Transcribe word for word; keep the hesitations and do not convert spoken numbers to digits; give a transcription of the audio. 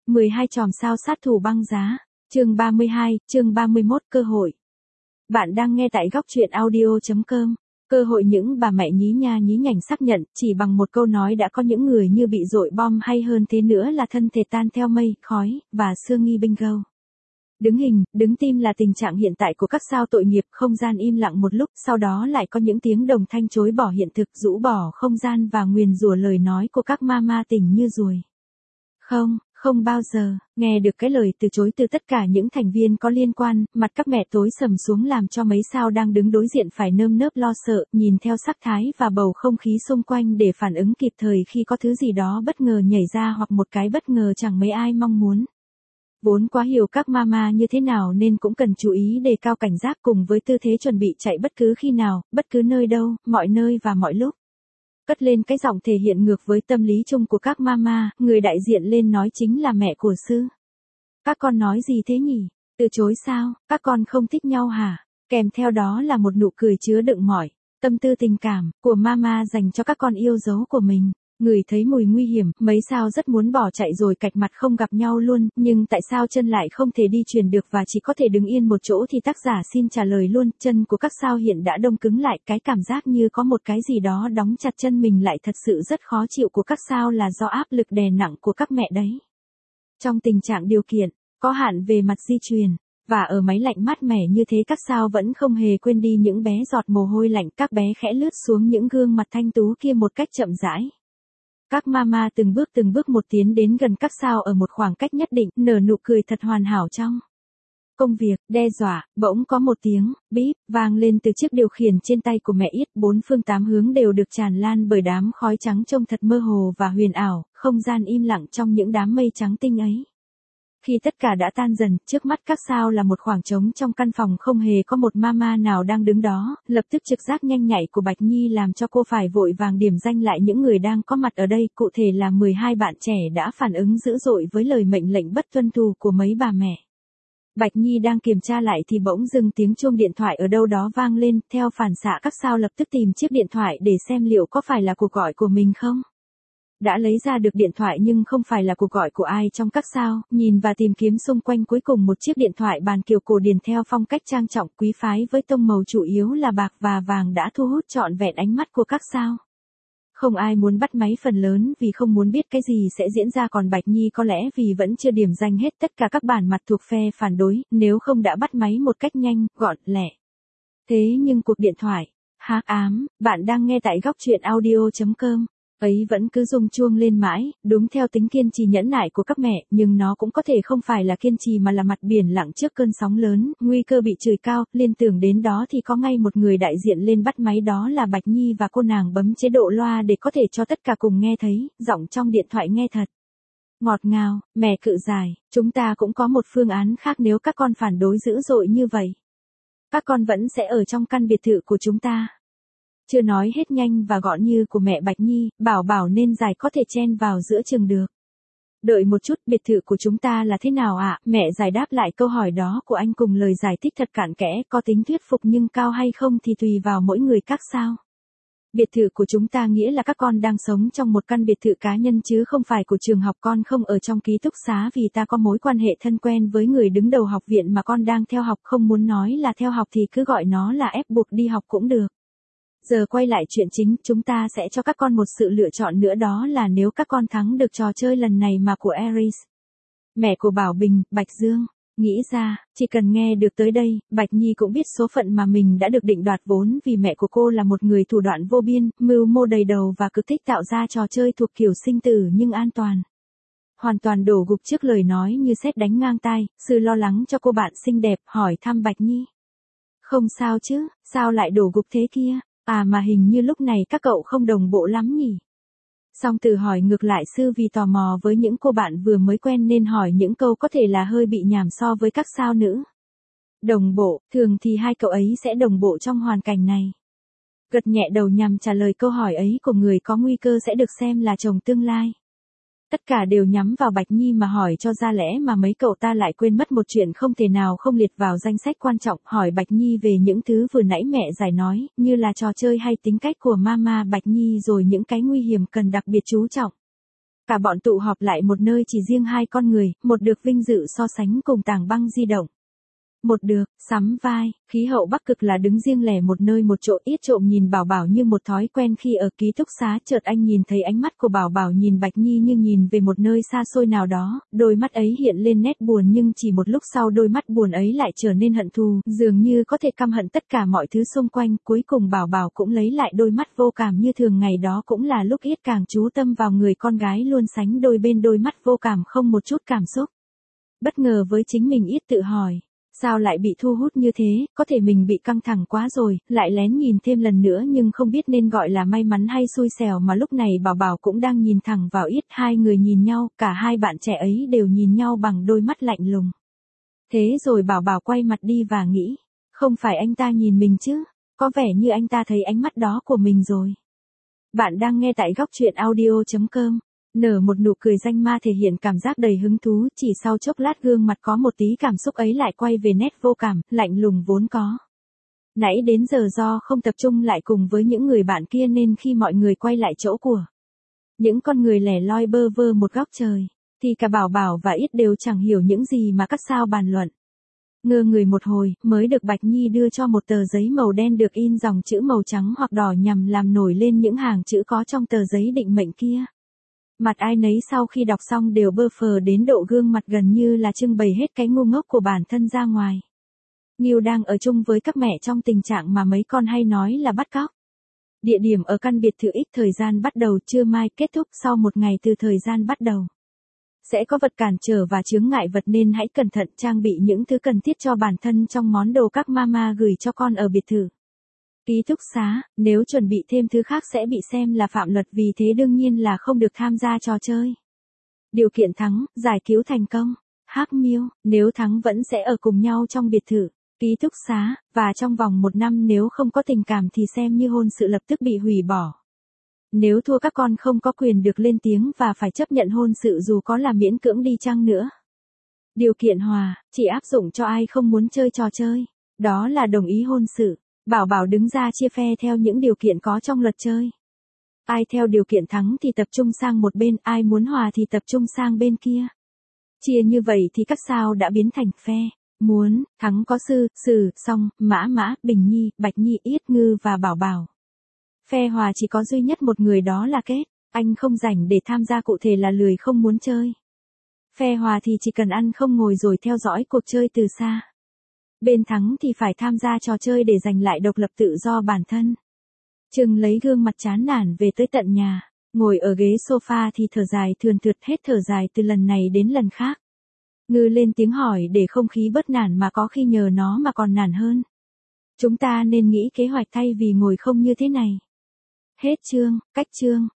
mười hai chòm sao sát thủ băng giá. Chương ba mươi hai, chương ba mươi mốt cơ hội. Bạn đang nghe tại góc truyện audio chấm com. Cơ hội những bà mẹ nhí nha nhí nhảnh xác nhận, chỉ bằng một câu nói đã có những người như bị dội bom hay hơn thế nữa là thân thể tan theo mây, khói, và sương nghi bingo. Đứng hình, đứng tim là tình trạng hiện tại của các sao tội nghiệp, không gian im lặng một lúc, sau đó lại có những tiếng đồng thanh chối bỏ hiện thực, rũ bỏ không gian và nguyền rủa lời nói của các mama tỉnh như ruồi. Không, không bao giờ, nghe được cái lời từ chối từ tất cả những thành viên có liên quan, mặt các mẹ tối sầm xuống làm cho mấy sao đang đứng đối diện phải nơm nớp lo sợ, nhìn theo sắc thái và bầu không khí xung quanh để phản ứng kịp thời khi có thứ gì đó bất ngờ nhảy ra hoặc một cái bất ngờ chẳng mấy ai mong muốn. Vốn quá hiểu các mama như thế nào nên cũng cần chú ý đề cao cảnh giác cùng với tư thế chuẩn bị chạy bất cứ khi nào, bất cứ nơi đâu, mọi nơi và mọi lúc. Cất lên cái giọng thể hiện ngược với tâm lý chung của các mama, người đại diện lên nói chính là mẹ của Sư. Các con nói gì thế nhỉ? Từ chối sao? Các con không thích nhau hả? Kèm theo đó là một nụ cười chứa đựng mỏi, tâm tư tình cảm của mama dành cho các con yêu dấu của mình. Người thấy mùi nguy hiểm, mấy sao rất muốn bỏ chạy rồi cạch mặt không gặp nhau luôn, nhưng tại sao chân lại không thể đi truyền được và chỉ có thể đứng yên một chỗ thì tác giả xin trả lời luôn, chân của các sao hiện đã đông cứng lại, cái cảm giác như có một cái gì đó đóng chặt chân mình lại thật sự rất khó chịu của các sao là do áp lực đè nặng của các mẹ đấy. Trong tình trạng điều kiện, có hạn về mặt di truyền, và ở máy lạnh mát mẻ như thế các sao vẫn không hề quên đi những bé giọt mồ hôi lạnh, các bé khẽ lướt xuống những gương mặt thanh tú kia một cách chậm rãi. Các mama từng bước từng bước một tiến đến gần các sao ở một khoảng cách nhất định, nở nụ cười thật hoàn hảo trong công việc, đe dọa, bỗng có một tiếng, bíp, vang lên từ chiếc điều khiển trên tay của mẹ Yết, bốn phương tám hướng đều được tràn lan bởi đám khói trắng trông thật mơ hồ và huyền ảo, không gian im lặng trong những đám mây trắng tinh ấy. Khi tất cả đã tan dần, trước mắt các sao là một khoảng trống trong căn phòng không hề có một mama nào đang đứng đó, lập tức trực giác nhanh nhạy của Bạch Nhi làm cho cô phải vội vàng điểm danh lại những người đang có mặt ở đây, cụ thể là mười hai bạn trẻ đã phản ứng dữ dội với lời mệnh lệnh bất tuân thủ của mấy bà mẹ. Bạch Nhi đang kiểm tra lại thì bỗng dưng tiếng chuông điện thoại ở đâu đó vang lên, theo phản xạ các sao lập tức tìm chiếc điện thoại để xem liệu có phải là cuộc gọi của mình không. Đã lấy ra được điện thoại nhưng không phải là cuộc gọi của ai trong các sao, nhìn và tìm kiếm xung quanh cuối cùng một chiếc điện thoại bàn kiểu cổ điển theo phong cách trang trọng quý phái với tông màu chủ yếu là bạc và vàng đã thu hút trọn vẹn ánh mắt của các sao. Không ai muốn bắt máy phần lớn vì không muốn biết cái gì sẽ diễn ra, còn Bạch Nhi có lẽ vì vẫn chưa điểm danh hết tất cả các bản mặt thuộc phe phản đối, nếu không đã bắt máy một cách nhanh, gọn, lẹ. Thế nhưng cuộc điện thoại, hắc ám, bạn đang nghe tại góc truyện audio chấm com. Ấy vẫn cứ rung chuông lên mãi, đúng theo tính kiên trì nhẫn nại của các mẹ, nhưng nó cũng có thể không phải là kiên trì mà là mặt biển lặng trước cơn sóng lớn, nguy cơ bị chửi cao, liên tưởng đến đó thì có ngay một người đại diện lên bắt máy, đó là Bạch Nhi, và cô nàng bấm chế độ loa để có thể cho tất cả cùng nghe thấy, giọng trong điện thoại nghe thật ngọt ngào. Mẹ cự dài, chúng ta cũng có một phương án khác nếu các con phản đối dữ dội như vậy. Các con vẫn sẽ ở trong căn biệt thự của chúng ta. Chưa nói hết nhanh và gọn như của mẹ Bạch Nhi, bảo bảo nên dài có thể chen vào giữa chừng được. Đợi một chút, biệt thự của chúng ta là thế nào ạ? À? Mẹ giải đáp lại câu hỏi đó của anh cùng lời giải thích thật cặn kẽ, có tính thuyết phục nhưng cao hay không thì tùy vào mỗi người các sao. Biệt thự của chúng ta nghĩa là các con đang sống trong một căn biệt thự cá nhân chứ không phải của trường học, con không ở trong ký túc xá vì ta có mối quan hệ thân quen với người đứng đầu học viện mà con đang theo học, không muốn nói là theo học thì cứ gọi nó là ép buộc đi học cũng được. Giờ quay lại chuyện chính, chúng ta sẽ cho các con một sự lựa chọn nữa, đó là nếu các con thắng được trò chơi lần này mà của Aries. Mẹ của Bảo Bình, Bạch Dương, nghĩ ra, chỉ cần nghe được tới đây, Bạch Nhi cũng biết số phận mà mình đã được định đoạt, vốn vì mẹ của cô là một người thủ đoạn vô biên, mưu mô đầy đầu và cực thích tạo ra trò chơi thuộc kiểu sinh tử nhưng an toàn. Hoàn toàn đổ gục trước lời nói như sét đánh ngang tai, Sư lo lắng cho cô bạn xinh đẹp, hỏi thăm Bạch Nhi. Không sao chứ, sao lại đổ gục thế kia? À mà hình như lúc này các cậu không đồng bộ lắm nhỉ? Song Từ hỏi ngược lại Sư vì tò mò với những cô bạn vừa mới quen nên hỏi những câu có thể là hơi bị nhảm so với các sao nữ. Đồng bộ, thường thì hai cậu ấy sẽ đồng bộ trong hoàn cảnh này. Gật nhẹ đầu nhằm trả lời câu hỏi ấy của người có nguy cơ sẽ được xem là chồng tương lai. Tất cả đều nhắm vào Bạch Nhi mà hỏi cho ra lẽ mà mấy cậu ta lại quên mất một chuyện không thể nào không liệt vào danh sách quan trọng, hỏi Bạch Nhi về những thứ vừa nãy mẹ giải nói, như là trò chơi hay tính cách của mama Bạch Nhi, rồi những cái nguy hiểm cần đặc biệt chú trọng. Cả bọn tụ họp lại một nơi chỉ riêng hai con người, một được vinh dự so sánh cùng tảng băng di động. Một được, sắm vai, khí hậu Bắc Cực là đứng riêng lẻ một nơi một chỗ ít trộm nhìn Bảo Bảo như một thói quen khi ở ký túc xá chợt anh nhìn thấy ánh mắt của Bảo Bảo nhìn Bạch Nhi như nhìn về một nơi xa xôi nào đó, đôi mắt ấy hiện lên nét buồn nhưng chỉ một lúc sau đôi mắt buồn ấy lại trở nên hận thù, dường như có thể căm hận tất cả mọi thứ xung quanh, cuối cùng Bảo Bảo cũng lấy lại đôi mắt vô cảm như thường ngày đó cũng là lúc Yết càng chú tâm vào người con gái luôn sánh đôi bên đôi mắt vô cảm không một chút cảm xúc. Bất ngờ với chính mình Yết tự hỏi. Sao lại bị thu hút như thế, có thể mình bị căng thẳng quá rồi, lại lén nhìn thêm lần nữa nhưng không biết nên gọi là may mắn hay xui xẻo mà lúc này Bảo Bảo cũng đang nhìn thẳng vào Yết, hai người nhìn nhau, cả hai bạn trẻ ấy đều nhìn nhau bằng đôi mắt lạnh lùng. Thế rồi Bảo Bảo quay mặt đi và nghĩ, không phải anh ta nhìn mình chứ, có vẻ như anh ta thấy ánh mắt đó của mình rồi. Bạn đang nghe tại góc truyện audio chấm com. Nở một nụ cười danh ma thể hiện cảm giác đầy hứng thú, chỉ sau chốc lát gương mặt có một tí cảm xúc ấy lại quay về nét vô cảm, lạnh lùng vốn có. Nãy đến giờ do không tập trung lại cùng với những người bạn kia nên khi mọi người quay lại chỗ của những con người lẻ loi bơ vơ một góc trời, thì cả Bảo Bảo và Yết đều chẳng hiểu những gì mà các sao bàn luận. Ngơ người một hồi, mới được Bạch Nhi đưa cho một tờ giấy màu đen được in dòng chữ màu trắng hoặc đỏ nhằm làm nổi lên những hàng chữ có trong tờ giấy định mệnh kia. Mặt ai nấy sau khi đọc xong đều bơ phờ đến độ gương mặt gần như là trưng bày hết cái ngu ngốc của bản thân ra ngoài. Nghiêu đang ở chung với các mẹ trong tình trạng mà mấy con hay nói là bắt cóc. Địa điểm ở căn biệt thự X, thời gian bắt đầu trưa mai, kết thúc sau một ngày từ thời gian bắt đầu. Sẽ có vật cản trở và chướng ngại vật nên hãy cẩn thận trang bị những thứ cần thiết cho bản thân trong món đồ các mama gửi cho con ở biệt thự. Ký túc xá, nếu chuẩn bị thêm thứ khác sẽ bị xem là phạm luật, vì thế đương nhiên là không được tham gia trò chơi. Điều kiện thắng, giải cứu thành công. Hắc Miêu, nếu thắng vẫn sẽ ở cùng nhau trong biệt thự, ký túc xá, và trong vòng một năm nếu không có tình cảm thì xem như hôn sự lập tức bị hủy bỏ. Nếu thua các con không có quyền được lên tiếng và phải chấp nhận hôn sự dù có là miễn cưỡng đi chăng nữa. Điều kiện hòa, chỉ áp dụng cho ai không muốn chơi trò chơi, đó là đồng ý hôn sự. Bảo Bảo đứng ra chia phe theo những điều kiện có trong luật chơi. Ai theo điều kiện thắng thì tập trung sang một bên, ai muốn hòa thì tập trung sang bên kia. Chia như vậy thì các sao đã biến thành phe. Muốn, thắng có Sư, Sử, Song, Mã Mã, Bình Nhi, Bạch Nhi, Yết Ngư và Bảo Bảo. Phe hòa chỉ có duy nhất một người, đó là Kết. Anh không rảnh để tham gia, cụ thể là lười không muốn chơi. Phe hòa thì chỉ cần ăn không ngồi rồi theo dõi cuộc chơi từ xa. Bên thắng thì phải tham gia trò chơi để giành lại độc lập tự do bản thân. Trừng lấy gương mặt chán nản về tới tận nhà, ngồi ở ghế sofa thì thở dài thườn thượt, hết thở dài từ lần này đến lần khác. Ngư lên tiếng hỏi để không khí bớt nản mà có khi nhờ nó mà còn nản hơn. Chúng ta nên nghĩ kế hoạch thay vì ngồi không như thế này. Hết chương, cách chương.